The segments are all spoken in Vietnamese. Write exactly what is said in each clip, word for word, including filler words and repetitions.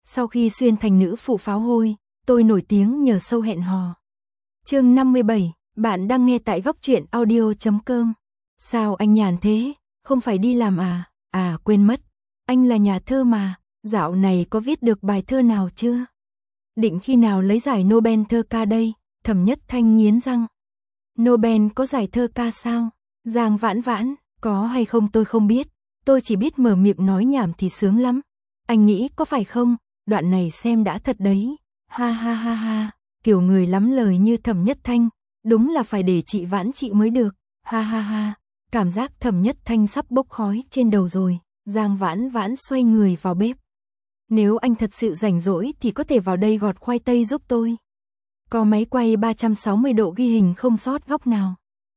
Sau khi xuyên thành nữ phụ pháo hôi, tôi nổi tiếng nhờ show hẹn hò. Chương năm mươi bảy, bạn đang nghe tại góc truyện audio chấm com. Sao anh nhàn thế, không phải đi làm à? À quên mất, anh là nhà thơ mà, dạo này có viết được bài thơ nào chưa? Định khi nào lấy giải Nobel thơ ca đây? Thẩm Nhất Thanh nghiến răng. Nobel có giải thơ ca sao? Giang Vãn Vãn, có hay không tôi không biết, tôi chỉ biết mở miệng nói nhảm thì sướng lắm. Anh nghĩ có phải không? Đoạn này xem đã thật đấy. Ha ha ha ha, kiểu người lắm lời như Thẩm Nhất Thanh, đúng là phải để chị Vãn chị mới được. Ha ha ha, cảm giác Thẩm Nhất Thanh sắp bốc khói trên đầu rồi. Giang Vãn Vãn xoay người vào bếp. Nếu anh thật sự rảnh rỗi thì có thể vào đây gọt khoai tây giúp tôi. Có máy quay ba trăm sáu mươi độ ghi hình không sót góc nào.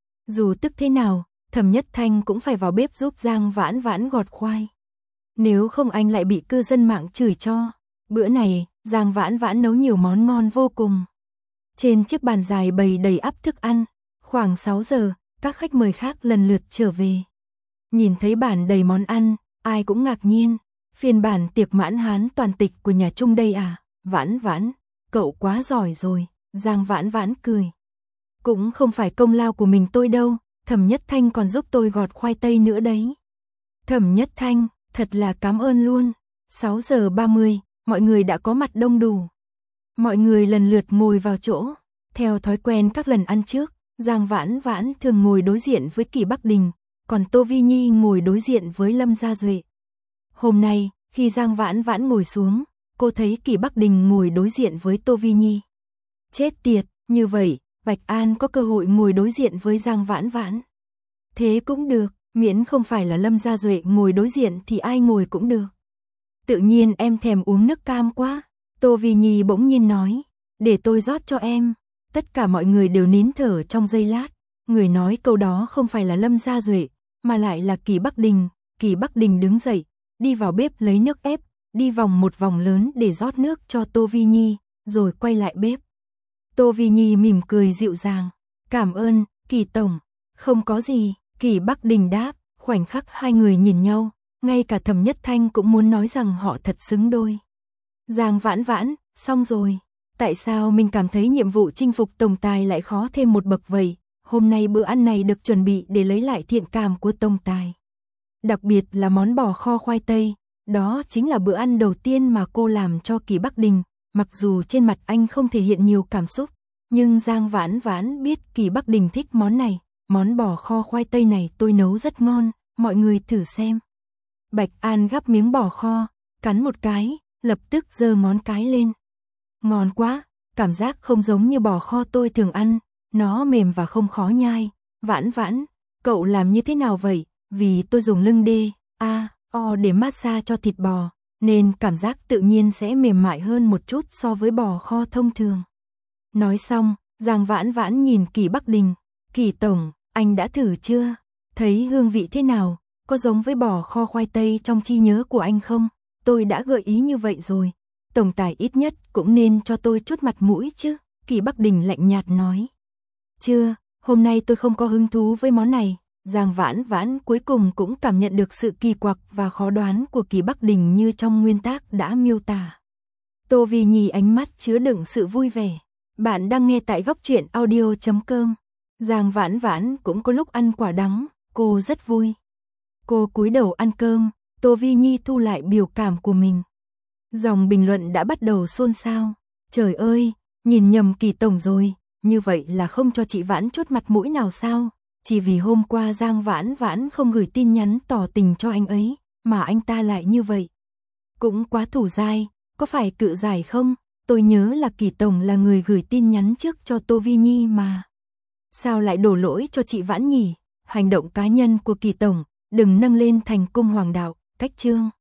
Dù tức thế nào, Thẩm Nhất Thanh cũng phải vào bếp giúp Giang Vãn Vãn gọt khoai. Nếu không anh lại bị cư dân mạng chửi cho. Bữa này, Giang Vãn Vãn nấu nhiều món ngon vô cùng. Trên chiếc bàn dài bày đầy ắp thức ăn. Khoảng sáu giờ, các khách mời khác lần lượt trở về. Nhìn thấy bàn đầy món ăn, ai cũng ngạc nhiên. Phiên bản tiệc mãn hán toàn tịch của nhà Trung đây à? Vãn Vãn, cậu quá giỏi rồi. Giang Vãn Vãn cười. Cũng không phải công lao của mình tôi đâu, Thẩm Nhất Thanh còn giúp tôi gọt khoai tây nữa đấy. Thẩm Nhất Thanh, thật là cảm ơn luôn. sáu giờ ba mươi, mọi người đã có mặt đông đủ. Mọi người lần lượt ngồi vào chỗ. Theo thói quen các lần ăn trước, Giang Vãn Vãn thường ngồi đối diện với Kỳ Bắc Đình, còn Tô Vi Nhi ngồi đối diện với Lâm Gia Duệ. Hôm nay, khi Giang Vãn Vãn ngồi xuống, cô thấy Kỳ Bắc Đình ngồi đối diện với Tô Vi Nhi. Chết tiệt, như vậy, Bạch An có cơ hội ngồi đối diện với Giang Vãn Vãn. Thế cũng được, miễn không phải là Lâm Gia Duệ ngồi đối diện thì ai ngồi cũng được. Tự nhiên em thèm uống nước cam quá. Tô Vi Nhi bỗng nhiên nói, để tôi rót cho em. Tất cả mọi người đều nín thở trong giây lát. Người nói câu đó không phải là Lâm Gia Duệ, mà lại là Kỳ Bắc Đình. Kỳ Bắc Đình đứng dậy, đi vào bếp lấy nước ép, đi vòng một vòng lớn để rót nước cho Tô Vi Nhi, rồi quay lại bếp. Tô Vi Nhi mỉm cười dịu dàng, cảm ơn, Kỳ tổng. Không có gì, Kỳ Bắc Đình đáp. Khoảnh khắc hai người nhìn nhau, ngay cả Thẩm Nhất Thanh cũng muốn nói rằng họ thật xứng đôi. Giang Vãn Vãn, xong rồi. Tại sao mình cảm thấy nhiệm vụ chinh phục tổng tài lại khó thêm một bậc vậy? Hôm nay bữa ăn này được chuẩn bị để lấy lại thiện cảm của tổng tài. Đặc biệt là món bò kho khoai tây, đó chính là bữa ăn đầu tiên mà cô làm cho Kỳ Bắc Đình. Mặc dù trên mặt anh không thể hiện nhiều cảm xúc, nhưng Giang Vãn Vãn biết Kỳ Bắc Đình thích món này. Món bò kho khoai tây này tôi nấu rất ngon, mọi người thử xem. Bạch An gắp miếng bò kho, cắn một cái, lập tức giơ ngón cái lên. Ngon quá, cảm giác không giống như bò kho tôi thường ăn, nó mềm và không khó nhai. Vãn Vãn, cậu làm như thế nào vậy? Vì tôi dùng lưng đê, a, o để massage cho thịt bò, nên cảm giác tự nhiên sẽ mềm mại hơn một chút so với bò kho thông thường. Nói xong, Giang Vãn Vãn nhìn Kỳ Bắc Đình. Kỳ tổng, anh đã thử chưa? Thấy hương vị thế nào? Có giống với bò kho khoai tây trong trí nhớ của anh không? Tôi đã gợi ý như vậy rồi. Tổng tài ít nhất cũng nên cho tôi chút mặt mũi chứ. Kỳ Bắc Đình lạnh nhạt nói. Chưa, hôm nay tôi không có hứng thú với món này. Giang Vãn Vãn cuối cùng cũng cảm nhận được sự kỳ quặc và khó đoán của Kỳ Bắc Đình như trong nguyên tác đã miêu tả. Tô Vi Nhi ánh mắt chứa đựng sự vui vẻ. Bạn đang nghe tại góc truyện audio chấm com. Giang Vãn Vãn cũng có lúc ăn quả đắng, cô rất vui. Cô cúi đầu ăn cơm, Tô Vi Nhi thu lại biểu cảm của mình. Dòng bình luận đã bắt đầu xôn xao. Trời ơi, nhìn nhầm Kỳ tổng rồi, như vậy là không cho chị Vãn chút mặt mũi nào sao? Chỉ vì hôm qua Giang Vãn Vãn không gửi tin nhắn tỏ tình cho anh ấy, mà anh ta lại như vậy. Cũng quá thủ dai, có phải cự giải không? Tôi nhớ là Kỳ tổng là người gửi tin nhắn trước cho Tô Vi Nhi mà. Sao lại đổ lỗi cho chị Vãn nhỉ? Hành động cá nhân của Kỳ tổng, đừng nâng lên thành cung hoàng đạo, cách chương.